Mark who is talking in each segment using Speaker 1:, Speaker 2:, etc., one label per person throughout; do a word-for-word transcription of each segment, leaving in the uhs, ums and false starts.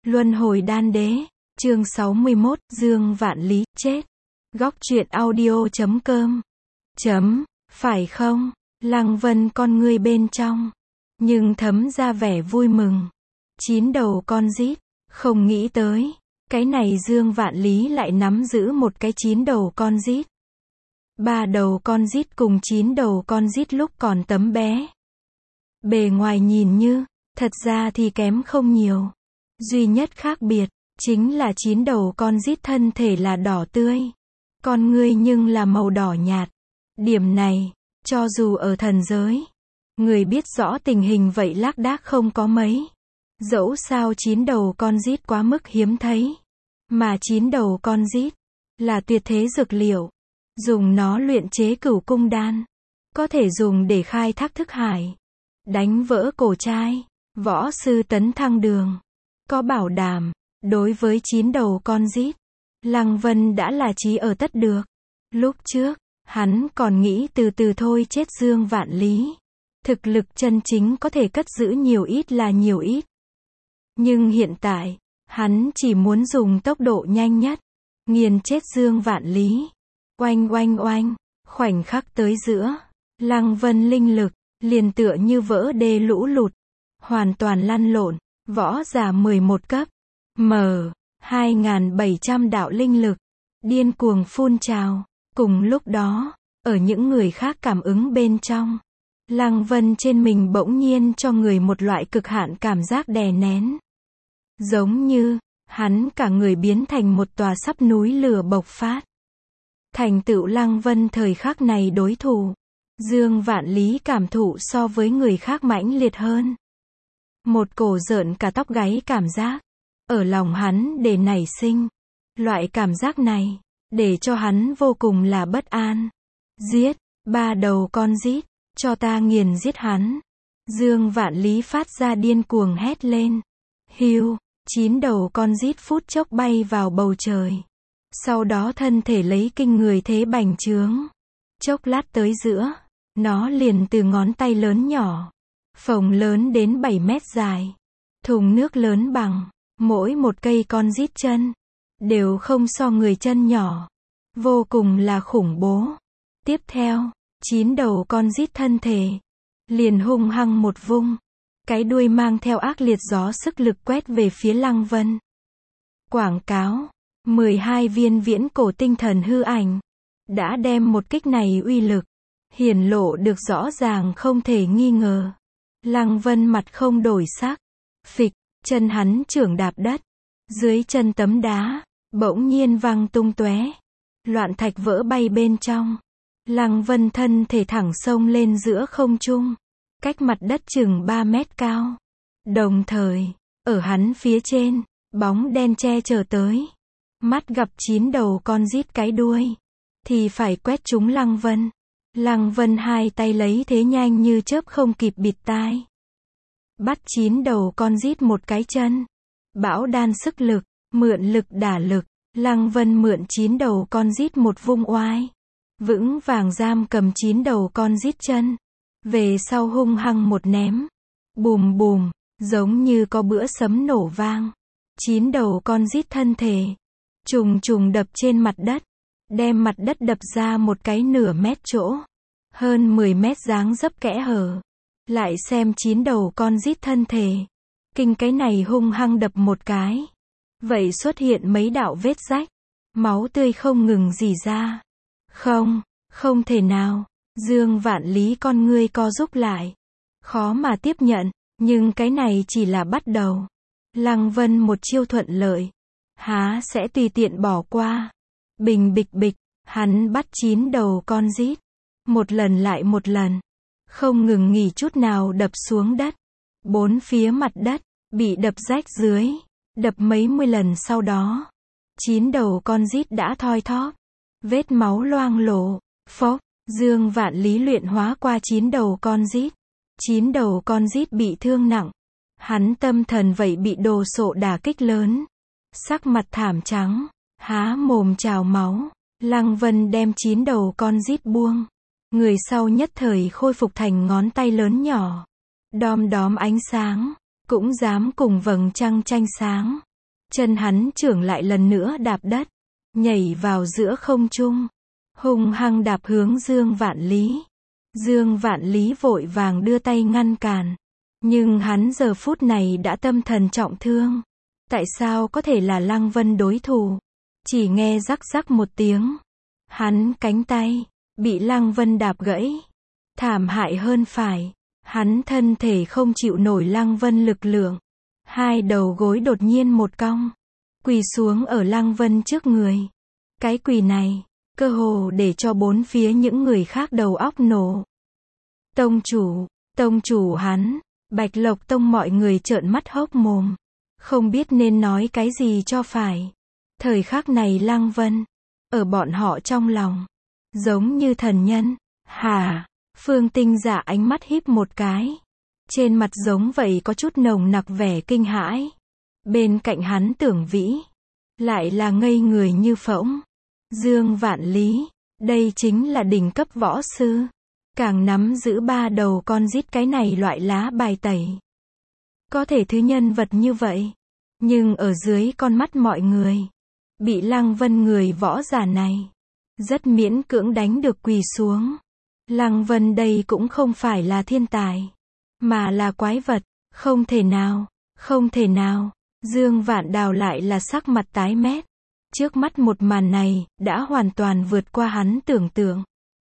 Speaker 1: Luân hồi đan đế, chương sáu mươi mốt, Dương Vạn Lý, chết. Góc truyện audio chấm com. Chấm, phải không? Lăng Vân con ngươi bên trong, nhưng thấm ra vẻ vui mừng. Chín đầu con rít, không nghĩ tới, cái này Dương Vạn Lý lại nắm giữ một cái chín đầu con rít. Ba đầu con rít cùng chín đầu con rít lúc còn tấm bé. Bề ngoài nhìn như, thật ra thì kém không nhiều. Duy nhất khác biệt, chính là chín đầu con rít thân thể là đỏ tươi. Con ngươi nhưng là màu đỏ nhạt. Điểm này, cho dù ở thần giới, người biết rõ tình hình vậy lác đác không có mấy. Dẫu sao chín đầu con rít quá mức hiếm thấy. Mà chín đầu con rít, là tuyệt thế dược liệu. Dùng nó luyện chế cửu cung đan. Có thể dùng để khai thác thức hải. Đánh vỡ cổ trai. Võ sư tấn thăng đường. Có bảo đảm, đối với chín đầu con rít, Lăng Vân đã là chí ở tất được. Lúc trước, hắn còn nghĩ từ từ thôi chết Dương Vạn Lý. Thực lực chân chính có thể cất giữ nhiều ít là nhiều ít. Nhưng hiện tại, hắn chỉ muốn dùng tốc độ nhanh nhất, nghiền chết Dương Vạn Lý. Oanh oanh oanh, khoảnh khắc tới giữa, Lăng Vân linh lực, liền tựa như vỡ đê lũ lụt, hoàn toàn lăn lộn. Võ giả mười một cấp, M, hai nghìn bảy trăm đạo linh lực, điên cuồng phun trào. Cùng lúc đó, ở những người khác cảm ứng bên trong, Lăng Vân trên mình bỗng nhiên cho người một loại cực hạn cảm giác đè nén. Giống như, hắn cả người biến thành một tòa sắp núi lửa bộc phát. Thành tựu Lăng Vân thời khắc này đối thủ, Dương Vạn Lý cảm thụ so với người khác mãnh liệt hơn. Một cổ rợn cả tóc gáy cảm giác, ở lòng hắn để nảy sinh. Loại cảm giác này, để cho hắn vô cùng là bất an. Giết, ba đầu con rít, cho ta nghiền giết hắn. Dương Vạn Lý phát ra điên cuồng hét lên. Hiu, chín đầu con rít phút chốc bay vào bầu trời. Sau đó thân thể lấy kinh người thế bành trướng. Chốc lát tới giữa, nó liền từ ngón tay lớn nhỏ. Phồng lớn đến bảy mét dài. Thùng nước lớn bằng, mỗi một cây con rít chân, đều không so người chân nhỏ. Vô cùng là khủng bố. Tiếp theo, chín đầu con rít thân thể, liền hung hăng một vung. Cái đuôi mang theo ác liệt gió sức lực quét về phía Lăng Vân. Quảng cáo, mười hai viên viễn cổ tinh thần hư ảnh, đã đem một kích này uy lực, hiển lộ được rõ ràng không thể nghi ngờ. Lăng Vân mặt không đổi sắc. Phịch, chân hắn chưởng đạp đất. Dưới chân tấm đá, bỗng nhiên văng tung tóe. Loạn thạch vỡ bay bên trong. Lăng Vân thân thể thẳng xông lên giữa không trung. Cách mặt đất chừng ba mét cao. Đồng thời, ở hắn phía trên, bóng đen che chở tới. Mắt gặp chín đầu con rít cái đuôi, thì phải quét trúng Lăng Vân. Lăng Vân hai tay lấy thế nhanh như chớp không kịp bịt tai. Bắt chín đầu con rít một cái chân. Bão đan sức lực, mượn lực đả lực. Lăng Vân mượn chín đầu con rít một vung oai. Vững vàng giam cầm chín đầu con rít chân. Về sau hung hăng một ném. Bùm bùm, giống như có bữa sấm nổ vang. Chín đầu con rít thân thể, trùng trùng đập trên mặt đất. Đem mặt đất đập ra một cái nửa mét chỗ. Hơn mười mét dáng dấp kẽ hở. Lại xem chín đầu con rít thân thể. Kinh cái này hung hăng đập một cái. Vậy xuất hiện mấy đạo vết rách. Máu tươi không ngừng rỉ ra. Không, không thể nào. Dương Vạn Lý con ngươi co rúm lại. Khó mà tiếp nhận, nhưng cái này chỉ là bắt đầu. Lăng Vân một chiêu thuận lợi, há sẽ tùy tiện bỏ qua. Bình bịch bịch, hắn bắt chín đầu con rít. Một lần lại một lần. Không ngừng nghỉ chút nào đập xuống đất. Bốn phía mặt đất, bị đập rách dưới. Đập mấy mươi lần sau đó. Chín đầu con rít đã thoi thóp. Vết máu loang lổ. Phốc, Dương Vạn Lý luyện hóa qua chín đầu con rít. Chín đầu con rít bị thương nặng. Hắn tâm thần vậy bị đồ sộ đả kích lớn. Sắc mặt thảm trắng. Há mồm trào máu. Lăng Vân đem chín đầu con rít buông. Người sau nhất thời khôi phục thành ngón tay lớn nhỏ. Đom đóm ánh sáng. Cũng dám cùng vầng trăng tranh sáng. Chân hắn trưởng lại lần nữa đạp đất, nhảy vào giữa không trung, hung hăng đạp hướng Dương Vạn Lý. Dương Vạn Lý vội vàng đưa tay ngăn cản, nhưng hắn giờ phút này đã tâm thần trọng thương. Tại sao có thể là Lăng Vân đối thủ? Chỉ nghe rắc rắc một tiếng, hắn cánh tay bị Lăng Vân đạp gãy. Thảm hại hơn phải, hắn thân thể không chịu nổi Lăng Vân lực lượng, hai đầu gối đột nhiên một cong, quỳ xuống ở Lăng Vân trước người. Cái quỳ này, cơ hồ để cho bốn phía những người khác đầu óc nổ. Tông chủ, tông chủ hắn, Bạch Lộc Tông mọi người trợn mắt hốc mồm, không biết nên nói cái gì cho phải. Thời khắc này Lăng Vân, ở bọn họ trong lòng, giống như thần nhân. Hả? Phương Tinh Dạ ánh mắt híp một cái. Trên mặt giống vậy có chút nồng nặc vẻ kinh hãi. Bên cạnh hắn Tưởng Vĩ, lại là ngây người như phỗng. Dương Vạn Lý, đây chính là đỉnh cấp võ sư. Càng nắm giữ ba đầu con rít cái này loại lá bài tẩy. Có thể thứ nhân vật như vậy, nhưng ở dưới con mắt mọi người, bị Lăng Vân người võ giả này, rất miễn cưỡng đánh được quỳ xuống. Lăng Vân đây cũng không phải là thiên tài, mà là quái vật, không thể nào, không thể nào. Dương Vạn Đào lại là sắc mặt tái mét. Trước mắt một màn này, đã hoàn toàn vượt qua hắn tưởng tượng.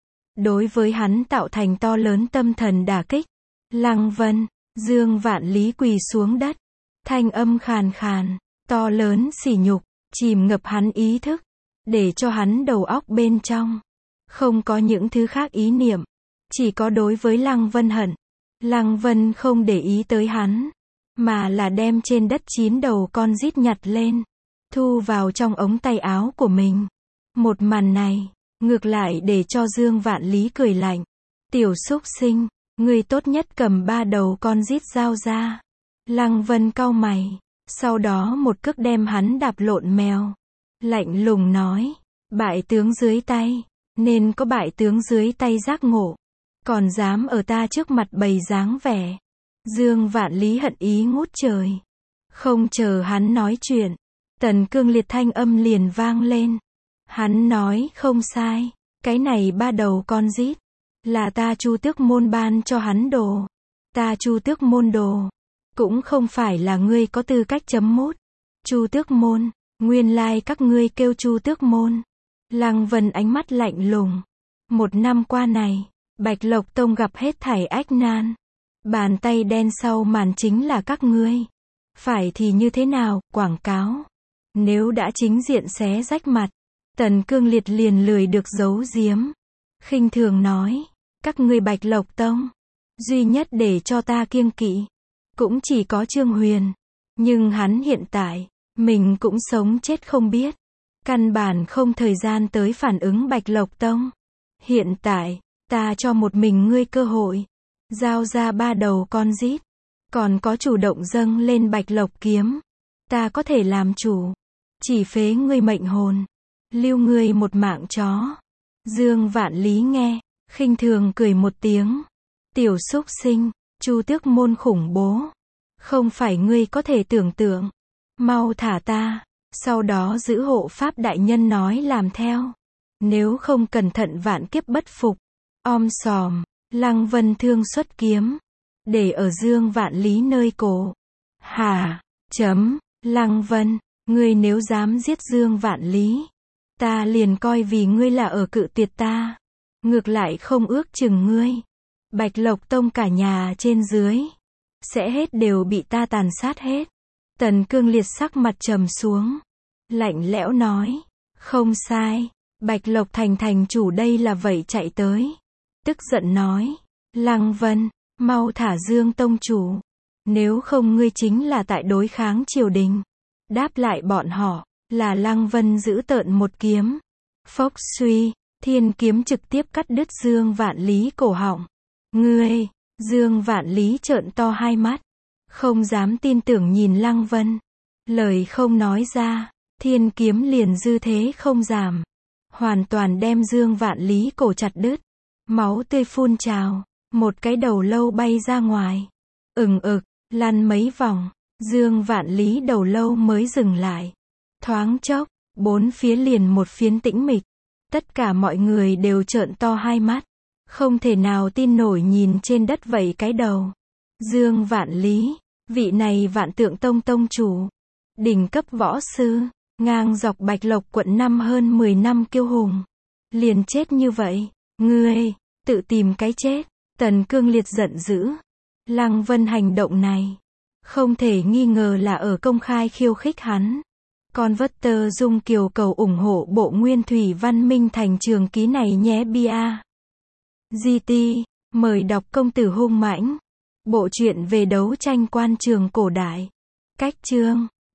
Speaker 1: Đối với hắn tạo thành to lớn tâm thần đả kích. Lăng Vân, Dương Vạn Lý quỳ xuống đất. Thanh âm khàn khàn, to lớn sỉ nhục, chìm ngập hắn ý thức. Để cho hắn đầu óc bên trong không có những thứ khác ý niệm, chỉ có đối với Lăng Vân hận. Lăng Vân không để ý tới hắn, mà là đem trên đất chín đầu con rít nhặt lên, thu vào trong ống tay áo của mình. Một màn này, ngược lại để cho Dương Vạn Lý cười lạnh. Tiểu súc sinh, ngươi tốt nhất cầm ba đầu con rít giao ra. Lăng Vân cau mày, sau đó một cước đem hắn đạp lộn mèo. Lạnh lùng nói, bại tướng dưới tay, nên có bại tướng dưới tay giác ngộ. Còn dám ở ta trước mặt bày dáng vẻ. Dương Vạn Lý hận ý ngút trời. Không chờ hắn nói chuyện, Tần Cương Liệt thanh âm liền vang lên. Hắn nói không sai, cái này ba đầu con rít, là ta Chu Tước môn ban cho hắn đồ. Ta Chu Tước môn đồ, cũng không phải là ngươi có tư cách chấm mút. Chu Tước môn, nguyên lai các ngươi kêu Chu Tước môn. Lăng Vân ánh mắt lạnh lùng. Một năm qua này, Bạch Lộc Tông gặp hết thảy ách nan. Bàn tay đen sau màn chính là các ngươi. Phải thì như thế nào, quảng cáo. Nếu đã chính diện xé rách mặt, Tần Cương Liệt liền lười được giấu giếm. Khinh thường nói, các ngươi Bạch Lộc Tông, duy nhất để cho ta kiêng kỵ, cũng chỉ có Trương Huyền. Nhưng hắn hiện tại, mình cũng sống chết không biết. Căn bản không thời gian tới phản ứng Bạch Lộc Tông. Hiện tại, ta cho một mình ngươi cơ hội. Giao ra ba đầu con rít. Còn có chủ động dâng lên Bạch Lộc kiếm. Ta có thể làm chủ. Chỉ phế ngươi mệnh hồn. Lưu ngươi một mạng chó. Dương Vạn Lý nghe, khinh thường cười một tiếng. Tiểu súc sinh, Chu Tước môn khủng bố. Không phải ngươi có thể tưởng tượng. Mau thả ta. Sau đó giữ hộ pháp đại nhân nói làm theo. Nếu không cẩn thận vạn kiếp bất phục. Om sòm, Lăng Vân thương xuất kiếm. Để ở Dương Vạn Lý nơi cổ. Hả, chấm, Lăng Vân, ngươi nếu dám giết Dương Vạn Lý, ta liền coi vì ngươi là ở cự tuyệt ta. Ngược lại không ước chừng ngươi. Bạch Lộc Tông cả nhà trên dưới, sẽ hết đều bị ta tàn sát hết. Tần Cương Liệt sắc mặt trầm xuống. Lạnh lẽo nói. Không sai. Bạch Lộc Thành thành chủ đây là vậy chạy tới. Tức giận nói. Lăng Vân, mau thả Dương tông chủ. Nếu không ngươi chính là tại đối kháng triều đình. Đáp lại bọn họ, là Lăng Vân giữ tợn một kiếm. Phốc suy, thiên kiếm trực tiếp cắt đứt Dương Vạn Lý cổ họng. Ngươi, Dương Vạn Lý trợn to hai mắt. Không dám tin tưởng nhìn Lăng Vân. Lời không nói ra, thiên kiếm liền dư thế không giảm. Hoàn toàn đem Dương Vạn Lý cổ chặt đứt. Máu tươi phun trào, một cái đầu lâu bay ra ngoài. Ừng ực, lăn mấy vòng, Dương Vạn Lý đầu lâu mới dừng lại. Thoáng chốc, bốn phía liền một phiến tĩnh mịch. Tất cả mọi người đều trợn to hai mắt. Không thể nào tin nổi nhìn trên đất vậy cái đầu. Dương Vạn Lý, vị này Vạn Tượng Tông tông chủ, đỉnh cấp võ sư, ngang dọc Bạch Lộc quận năm hơn mười năm kiêu hùng. Liền chết như vậy, ngươi, tự tìm cái chết. Tần Cương Liệt giận dữ. Lăng Vân hành động này, không thể nghi ngờ là ở công khai khiêu khích hắn. Con vất tơ Dung Kiều cầu ủng hộ bộ Nguyên Thủy Văn Minh thành trường ký này nhé bia. giê tê, mời đọc Công tử hung mãnh. Bộ truyện về đấu tranh quan trường cổ đại. Cách chương